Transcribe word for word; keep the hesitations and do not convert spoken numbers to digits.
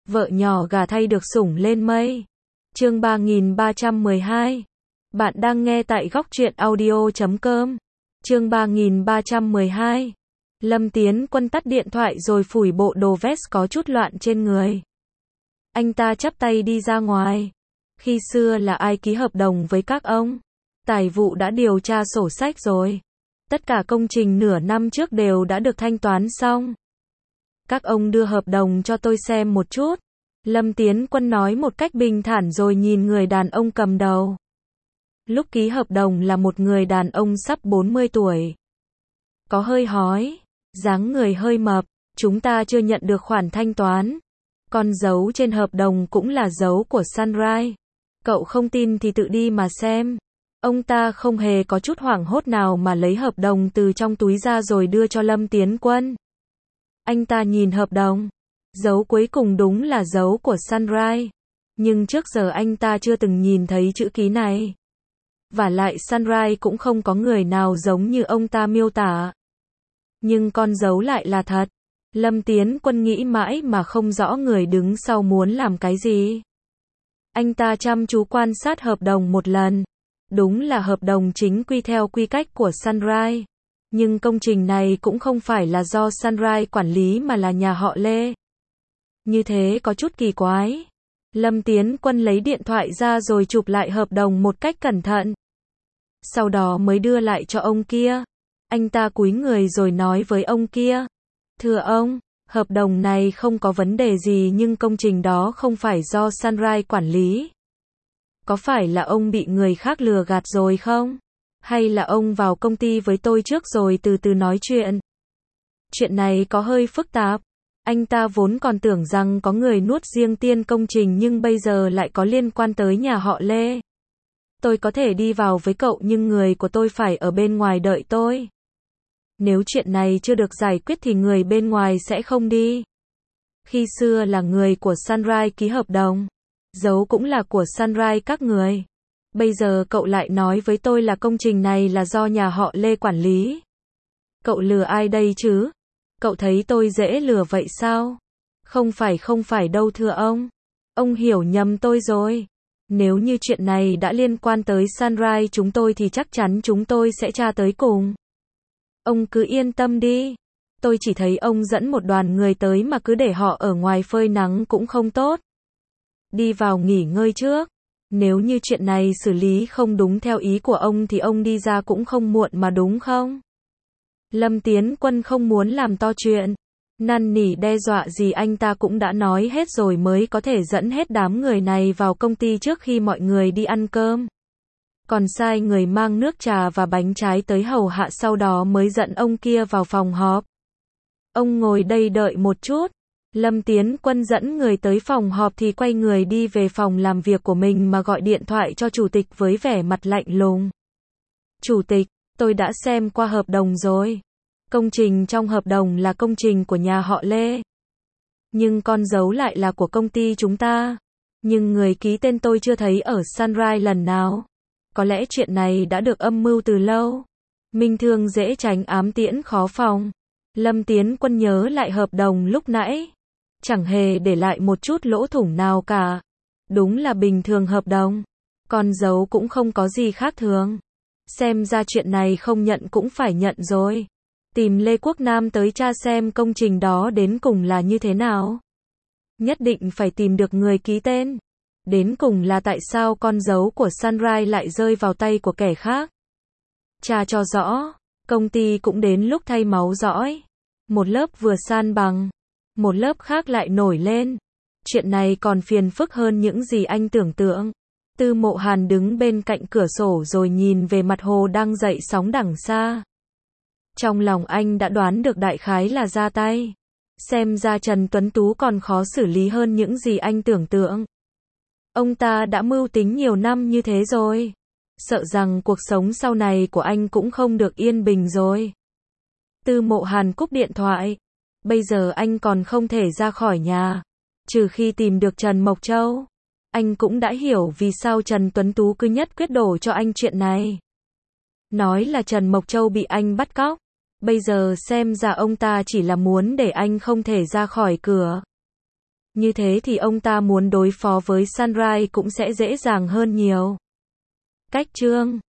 Vợ nhỏ gả thay được sủng lên mây. Chương ba nghìn ba trăm mười hai. Bạn đang nghe tại góc truyện audio chấm com. Chương ba nghìn ba trăm mười hai. Lâm Tiến Quân tắt điện thoại rồi phủi bộ đồ vest có chút loạn trên người. Anh ta chắp tay đi ra ngoài. Khi xưa là ai ký hợp đồng với các ông? Tài vụ đã điều tra sổ sách rồi. Tất cả công trình nửa năm trước đều đã được thanh toán xong. Các ông đưa hợp đồng cho tôi xem một chút. Lâm Tiến Quân nói một cách bình thản rồi nhìn người đàn ông cầm đầu. Lúc ký hợp đồng là một người đàn ông sắp bốn mươi tuổi. Có hơi hói, dáng người hơi mập, chúng ta chưa nhận được khoản thanh toán. Con dấu trên hợp đồng cũng là dấu của Sunrise. Cậu không tin thì tự đi mà xem. Ông ta không hề có chút hoảng hốt nào mà lấy hợp đồng từ trong túi ra rồi đưa cho Lâm Tiến Quân. Anh ta nhìn hợp đồng. Dấu cuối cùng đúng là dấu của Sunrise. Nhưng trước giờ anh ta chưa từng nhìn thấy chữ ký này. Vả lại Sunrise cũng không có người nào giống như ông ta miêu tả. Nhưng con dấu lại là thật. Lâm Tiến Quân nghĩ mãi mà không rõ người đứng sau muốn làm cái gì. Anh ta chăm chú quan sát hợp đồng một lần. Đúng là hợp đồng chính quy theo quy cách của Sunrise. Nhưng công trình này cũng không phải là do Sunrise quản lý mà là nhà họ Lê. Như thế có chút kỳ quái. Lâm Tiến Quân lấy điện thoại ra rồi chụp lại hợp đồng một cách cẩn thận. Sau đó mới đưa lại cho ông kia. Anh ta cúi người rồi nói với ông kia. Thưa ông, hợp đồng này không có vấn đề gì nhưng công trình đó không phải do Sunrise quản lý. Có phải là ông bị người khác lừa gạt rồi không? Hay là ông vào công ty với tôi trước rồi từ từ nói chuyện? Chuyện này có hơi phức tạp. Anh ta vốn còn tưởng rằng có người nuốt riêng tiền công trình nhưng bây giờ lại có liên quan tới nhà họ Lê. Tôi có thể đi vào với cậu nhưng người của tôi phải ở bên ngoài đợi tôi. Nếu chuyện này chưa được giải quyết thì người bên ngoài sẽ không đi. Khi xưa là người của Sunrise ký hợp đồng. Dấu cũng là của Sunrise các người. Bây giờ cậu lại nói với tôi là công trình này là do nhà họ Lê quản lý. Cậu lừa ai đây chứ? Cậu thấy tôi dễ lừa vậy sao? Không phải không phải đâu thưa ông. Ông hiểu nhầm tôi rồi. Nếu như chuyện này đã liên quan tới Sunrise chúng tôi thì chắc chắn chúng tôi sẽ tra tới cùng. Ông cứ yên tâm đi. Tôi chỉ thấy ông dẫn một đoàn người tới mà cứ để họ ở ngoài phơi nắng cũng không tốt. Đi vào nghỉ ngơi trước. Nếu như chuyện này xử lý không đúng theo ý của ông thì ông đi ra cũng không muộn mà đúng không? Lâm Tiến Quân không muốn làm to chuyện. Năn nỉ đe dọa gì anh ta cũng đã nói hết rồi mới có thể dẫn hết đám người này vào công ty trước khi mọi người đi ăn cơm. Còn sai người mang nước trà và bánh trái tới hầu hạ sau đó mới dẫn ông kia vào phòng họp. Ông ngồi đây đợi một chút. Lâm Tiến Quân dẫn người tới phòng họp thì quay người đi về phòng làm việc của mình mà gọi điện thoại cho chủ tịch với vẻ mặt lạnh lùng. Chủ tịch, tôi đã xem qua hợp đồng rồi. Công trình trong hợp đồng là công trình của nhà họ Lê. Nhưng con dấu lại là của công ty chúng ta. Nhưng người ký tên tôi chưa thấy ở Sunrise lần nào. Có lẽ chuyện này đã được âm mưu từ lâu. Minh thương dễ tránh ám tiễn khó phòng. Lâm Tiến Quân nhớ lại hợp đồng lúc nãy. Chẳng hề để lại một chút lỗ thủng nào cả. Đúng là bình thường hợp đồng. Con dấu cũng không có gì khác thường. Xem ra chuyện này không nhận cũng phải nhận rồi. Tìm Lê Quốc Nam tới tra xem công trình đó đến cùng là như thế nào. Nhất định phải tìm được người ký tên. Đến cùng là tại sao con dấu của Sunrise lại rơi vào tay của kẻ khác. Tra cho rõ. Công ty cũng đến lúc thay máu dõi. Một lớp vừa san bằng. Một lớp khác lại nổi lên. Chuyện này còn phiền phức hơn những gì anh tưởng tượng. Tư Mộ Hàn đứng bên cạnh cửa sổ rồi nhìn về mặt hồ đang dậy sóng đằng xa. Trong lòng anh đã đoán được đại khái là ra tay. Xem ra Trần Tuấn Tú còn khó xử lý hơn những gì anh tưởng tượng. Ông ta đã mưu tính nhiều năm như thế rồi. Sợ rằng cuộc sống sau này của anh cũng không được yên bình rồi. Tư Mộ Hàn cúp điện thoại. Bây giờ anh còn không thể ra khỏi nhà. Trừ khi tìm được Trần Mộc Châu. Anh cũng đã hiểu vì sao Trần Tuấn Tú cứ nhất quyết đổ cho anh chuyện này. Nói là Trần Mộc Châu bị anh bắt cóc. Bây giờ xem ra ông ta chỉ là muốn để anh không thể ra khỏi cửa. Như thế thì ông ta muốn đối phó với Sunrise cũng sẽ dễ dàng hơn nhiều. Cách chương